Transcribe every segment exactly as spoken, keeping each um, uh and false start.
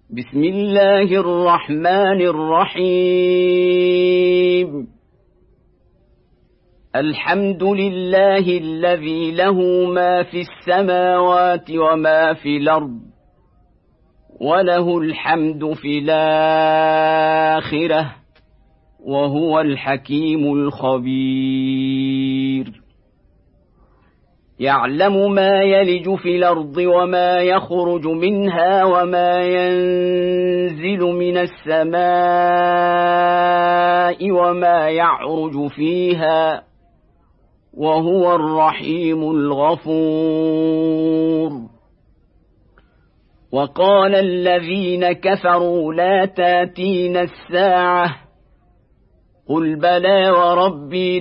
بسم الله الرحمن الرحيم. الحمد لله الذي له ما في السماوات وما في الأرض وله الحمد في الآخرة وهو الحكيم الخبير. يعلم ما يلج في الأرض وما يخرج منها وما ينزل من السماء وما يعرج فيها وهو الرحيم الغفور. وقال الذين كفروا لا تاتين الساعة قل بلى وربي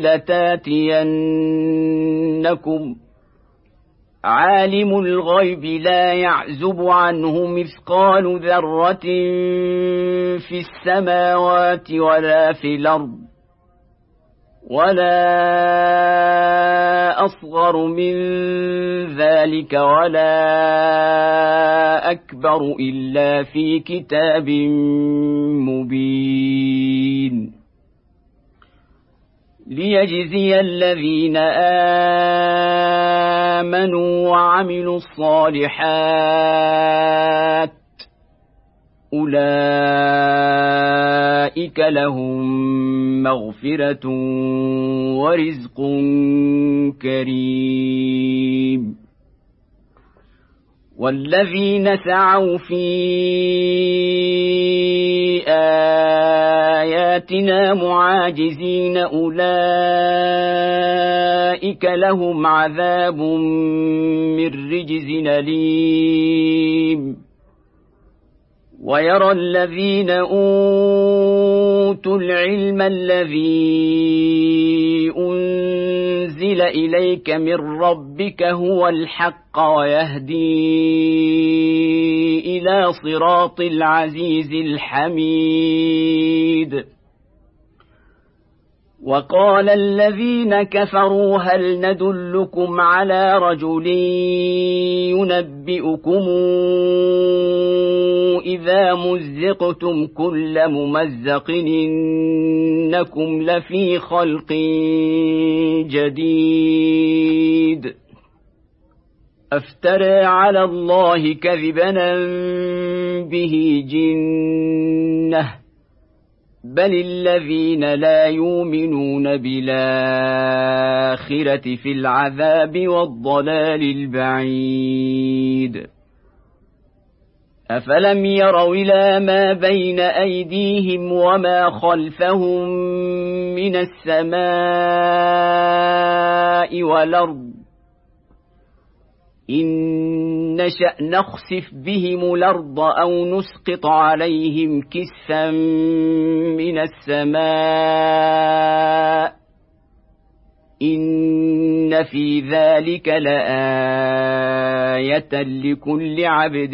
لتاتينكم عالم الغيب لا يعزب عنه مثقال ذرة في السماوات ولا في الأرض ولا أصغر من ذلك ولا أكبر إلا في كتاب مبين. ليجزي الذين آمنوا وعملوا الصالحات أولئك لهم مغفرة ورزق كريم. والذين سعوا في آياتنا معاجزين أولئك لهم عذاب من رجز أليم. ويرى الذين أوتوا العلم الذي أنزل إليك من ربك هو الحق ويهدي إلى صراط العزيز الحميد. وقال الذين كفروا هل ندلكم على رجل ينبئكم إذا مزقتم كل ممزق إنكم لفي خلق جديد أفترى على الله كذبا به جنة بل الذين لا يؤمنون بالآخرة في العذاب والضلال البعيد. أفلم يروا إلى ما بين أيديهم وما خلفهم من السماء والأرض إن نشأ نخسف بهم الأرض أو نسقط عليهم كسفا من السماء إن في ذلك لآية لكل عبد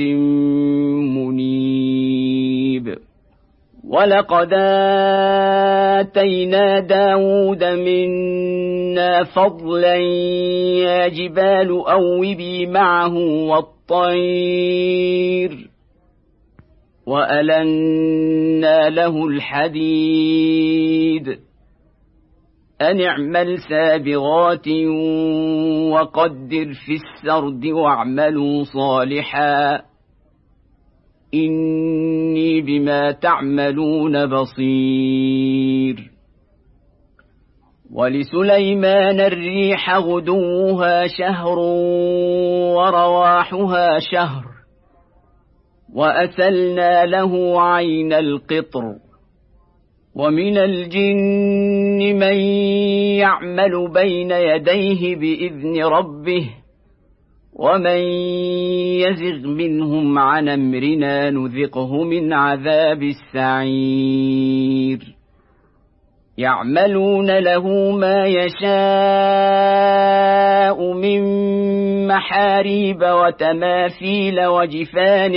منيب. ولقد آتينا داود منا فضلا يا جبال أوبي معه والطير وألنا له الحديد أن اعمل سابغات وقدر في السرد واعملوا صالحا إني بما تعملون بصير. ولسليمان الريح غدوها شهر ورواحها شهر وأسلنا له عين القطر. ومن الجن من يعمل بين يديه بإذن ربه ومن يزغ منهم عن أمرنا نذقه من عذاب السعير. يعملون له ما يشاء من محاريب وتماثيل وجفان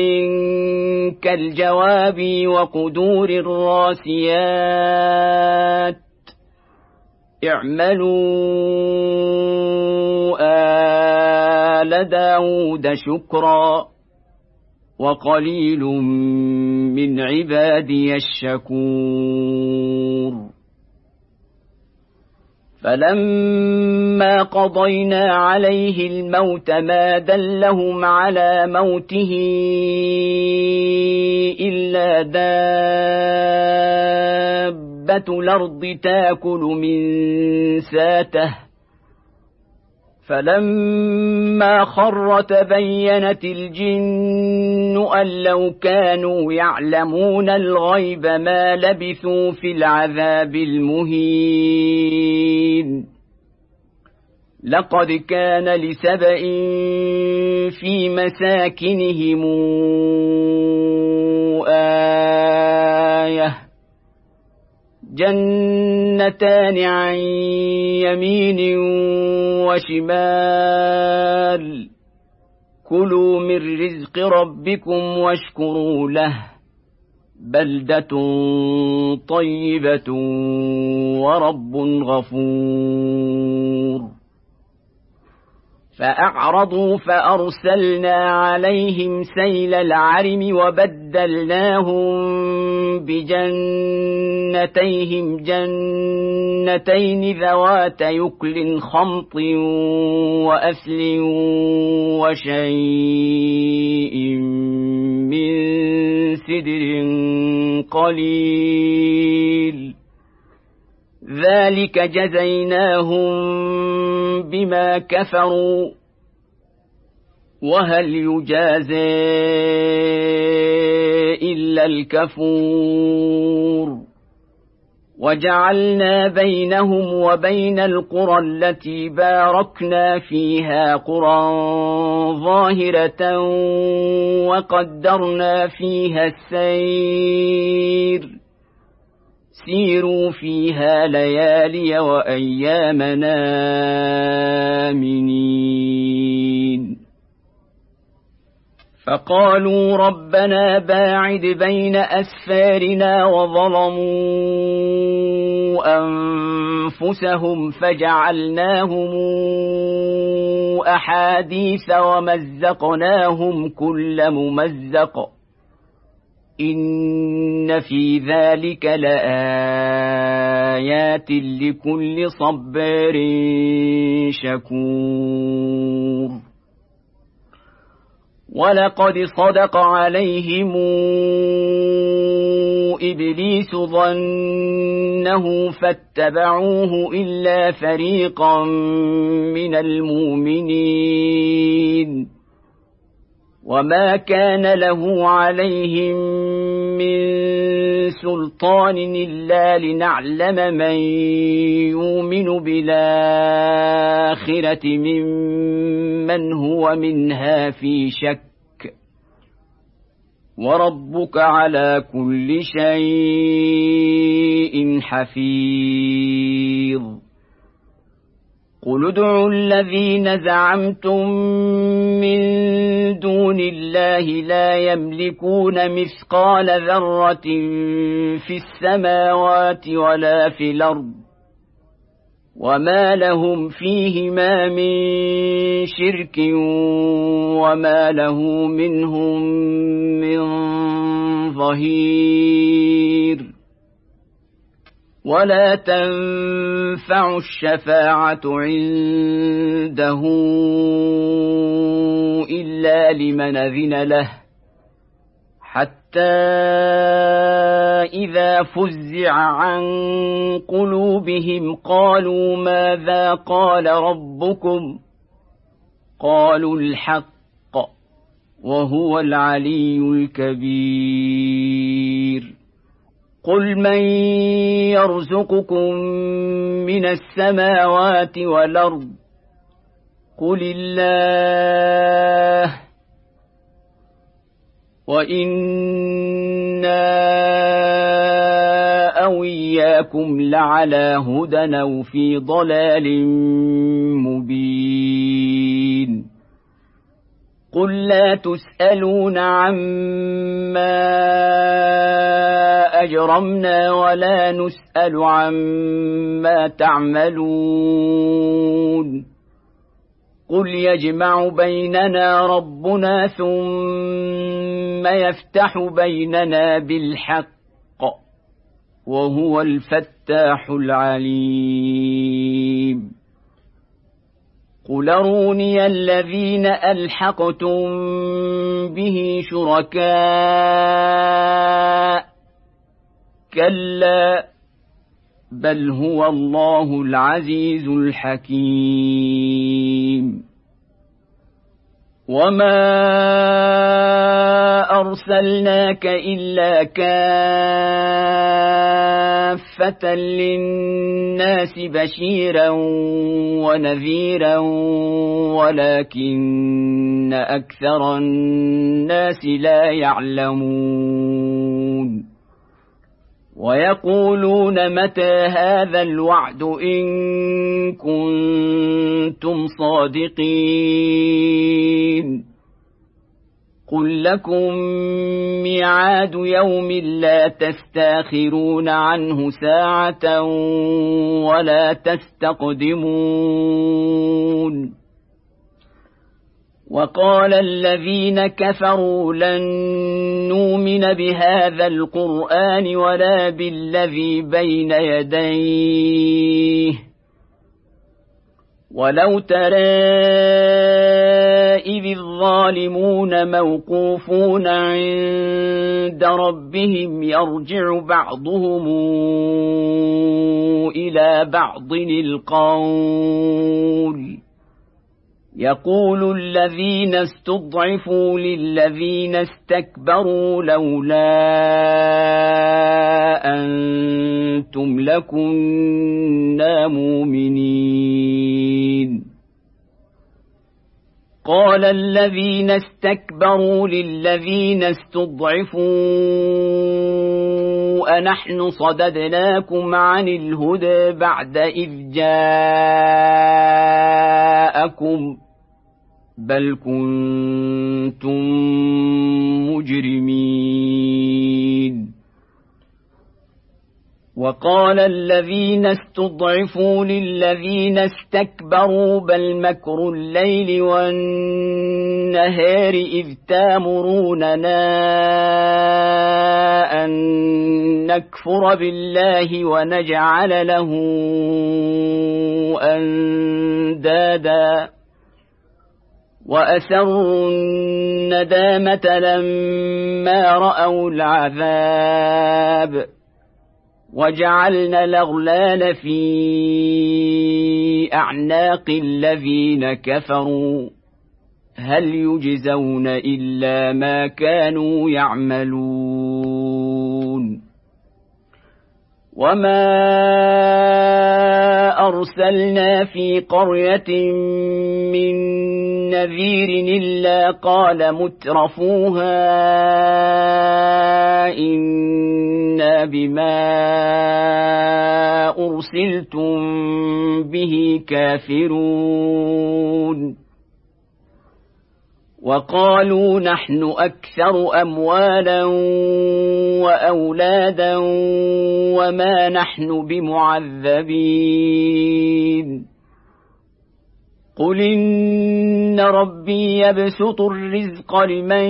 كالجواب وقدور الراسيات اعملوا آل داود شكرا وقليل من عبادي الشكور فلما قضينا عليه الموت ما دلهم على موته إلا دابة الأرض تأكل من ساته فلما خر تبينت الجن أن لو كانوا يعلمون الغيب ما لبثوا في العذاب المهين لقد كان لسبإ في مساكنهم آية جنتان عن يمين وشمال كلوا من رزق ربكم واشكروا له بلدة طيبة ورب غفور فأعرضوا فأرسلنا عليهم سيل العرم وبدلناهم بجنتيهم جنتين ذوات يكل خمط وأثل وشيء من سدر قليل ذلك جزيناهم بما كفروا وهل يجازى إلا الكفور وجعلنا بينهم وبين القرى التي باركنا فيها قرى ظاهرة وقدرنا فيها السير سيروا فيها ليالي وأيامنا آمنين فقالوا ربنا باعد بين أسفارنا وظلموا أنفسهم فجعلناهم أحاديث ومزقناهم كل ممزق إن في ذلك لآيات لكل صبار شكور ولقد صدق عليهم إبليس ظنه فاتبعوه إلا فريقا من المؤمنين وما كان له عليهم من سلطان إلا لنعلم من يؤمن بالآخرة ممن هو منها في شك وربك على كل شيء حفيظ قل ادعوا الذين زعمتم من دون الله لا يملكون مثقال ذرة في السماوات ولا في الأرض وما لهم فيهما من شرك وما له منهم من ظهير ولا تنفع الشفاعة عنده إلا لمن أذن له حتى إذا فزع عن قلوبهم قالوا ماذا قال ربكم قالوا الحق وهو العلي الكبير قل من يرزقكم من السماوات والأرض قل الله وإنا أو إياكم لعلى هدى أو في ضلال مبين قل لا تسألون عما أجرمنا ولا نسأل عما تعملون قل يجمع بيننا ربنا ثم يفتح بيننا بالحق وهو الفتاح العليم قل أروني الذين ألحقتم به شركاء كلا بل هو الله العزيز الحكيم وما أرسلناك إلا كافة للناس بشيرا ونذيرا ولكن أكثر الناس لا يعلمون ويقولون متى هذا الوعد إن كنتم صادقين قل لكم ميعاد يوم لا تستاخرون عنه ساعة ولا تستقدمون وقال الذين كفروا لن نؤمن بهذا القرآن ولا بالذي بين يديه ولو ترى إذ الظالمون موقوفون عند ربهم يرجع بعضهم إلى بعض القول يقول الذين استضعفوا للذين استكبروا لولا أنتم لكنا مؤمنين قال الذين استكبروا للذين استضعفوا أنحن صددناكم عن الهدى بعد إذ جاءكم بل كنتم مجرمين وقال الذين استضعفوا للذين استكبروا بل مكر الليل والنهار إذ تامروننا أن نكفر بالله ونجعل له أندادا وأسروا الندامة لما رأوا العذاب وجعلنا الأغلال في أعناق الذين كفروا هل يجزون إلا ما كانوا يعملون وما أرسلنا في قرية من نذير إلا قال مترفوها إنا بما أرسلتم به كافرون وقالوا نحن أكثر أموالا وأولادا وما نحن بمعذبين قل إن ربي يبسط الرزق لمن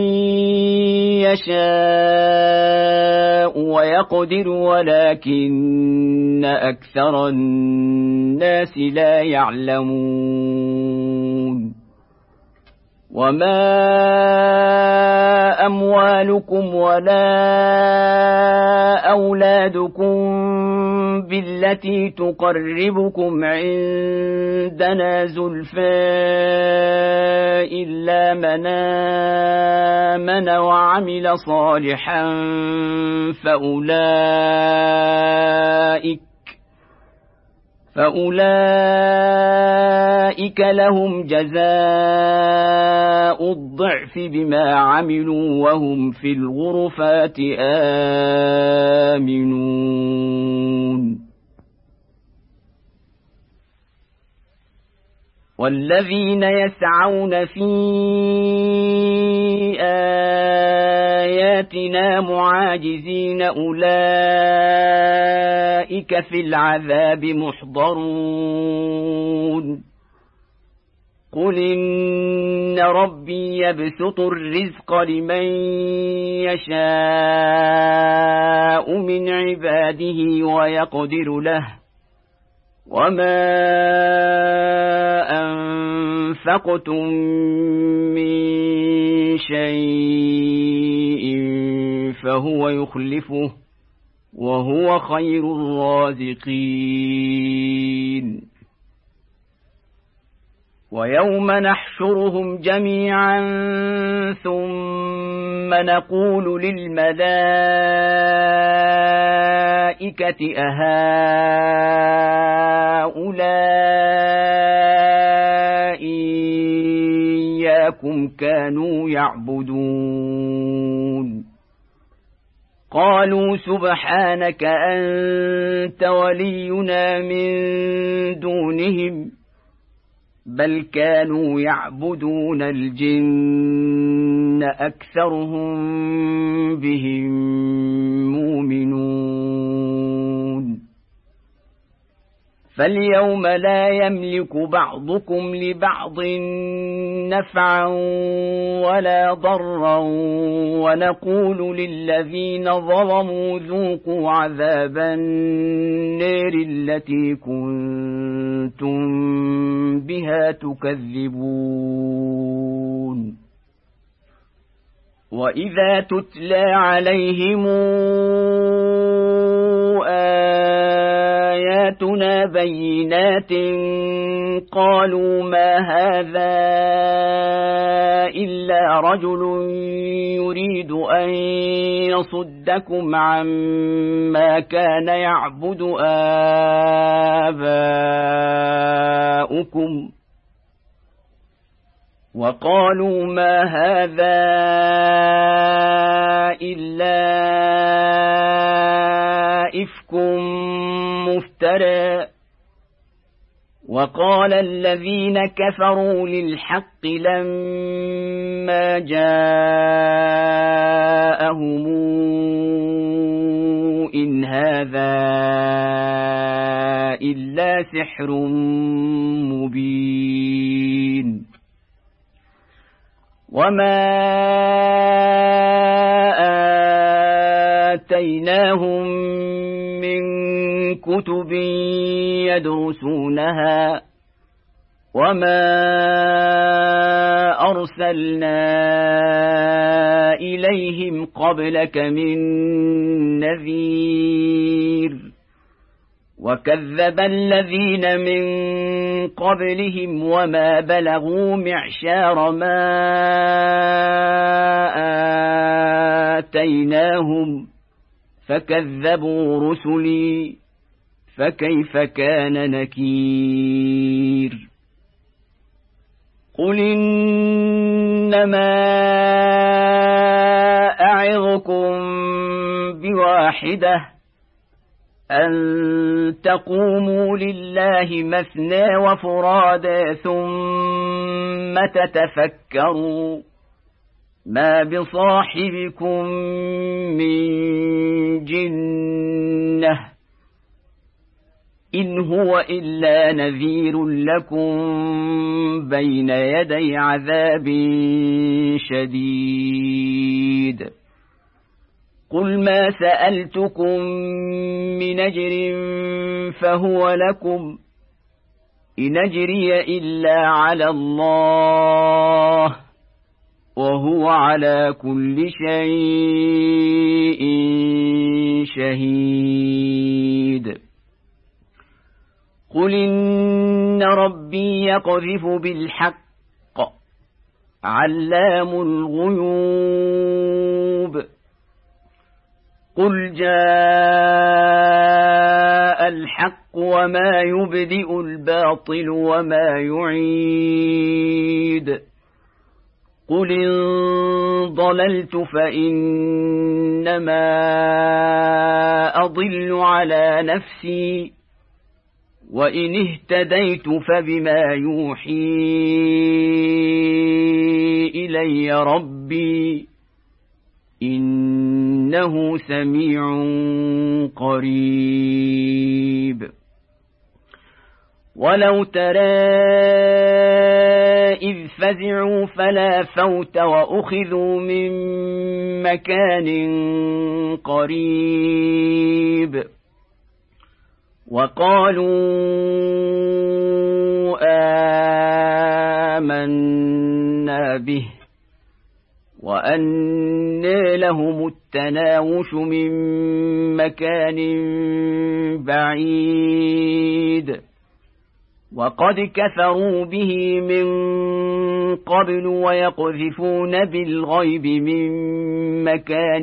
يشاء ويقدر ولكن أكثر الناس لا يعلمون وما أموالكم ولا أولادكم بالتي تقربكم عندنا زلفى إلا من آمن وعمل صالحا فأولئك فأولئك لهم جزاء الضعف بما عملوا وهم في الغرفات آمنون والذين يسعون في آياتنا معاجزين أولئك في العذاب محضرون قل إن ربي يبسط الرزق لمن يشاء من عباده ويقدر له وما أنفقتم من شيء فهو يخلفه وهو خير الرازقين ويوم نحشرهم جميعا ثم نقول للملائكة أهؤلاء إياكم كانوا يعبدون قالوا سبحانك أنت ولينا من دونهم بل كانوا يعبدون الجن أكثرهم بهم مؤمنون فاليوم لا يملك بعضكم لبعض نفعا ولا ضرا ونقول للذين ظلموا ذوقوا عذاب النار التي كنتم بها تكذبون وإذا تتلى عليهم آياتنا بينات قالوا ما هذا إلا رجل يريد أن يصدكم عما كان يعبد آباؤكم وقالوا ما هذا إلا إفك مفترى وقال الذين كفروا للحق لما جاءهم إن هذا إلا سحر مبين وما آتيناهم من كتب يدرسونها وما أرسلنا إليهم قبلك من نذير وكذب الذين من قبلهم وما بلغوا معشار ما آتيناهم فكذبوا رسلي فكيف كان نكير قل إنما أعظكم بواحدة أن تقوموا لله مثنى وفرادا ثم تتفكروا ما بصاحبكم من جنة إن هو إلا نذير لكم بين يدي عذاب شديد قل ما سألتكم من أجر فهو لكم إن أجري إلا على الله وهو على كل شيء شهيد قل إن ربي يقذف بالحق علام الغيوب قل جاء الحق وما يبدئ الباطل وما يعيد قل إن ضللت فإنما أضل على نفسي وإن اهتديت فبما يوحي إلي ربي إنه سميع قريب ولو ترى إذ فزعوا فلا فوت وأخذوا من مكان قريب وقالوا آمنا به وأنى لهم التناوش من مكان بعيد وقد كفروا به من قبل ويقذفون بالغيب من مكان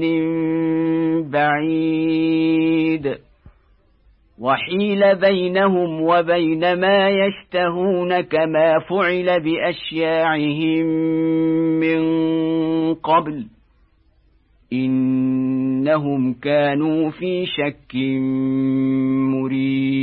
بعيد وحيل بينهم وبين ما يشتهون كما فعل بأشياعهم من قبل إنهم كانوا في شك مريب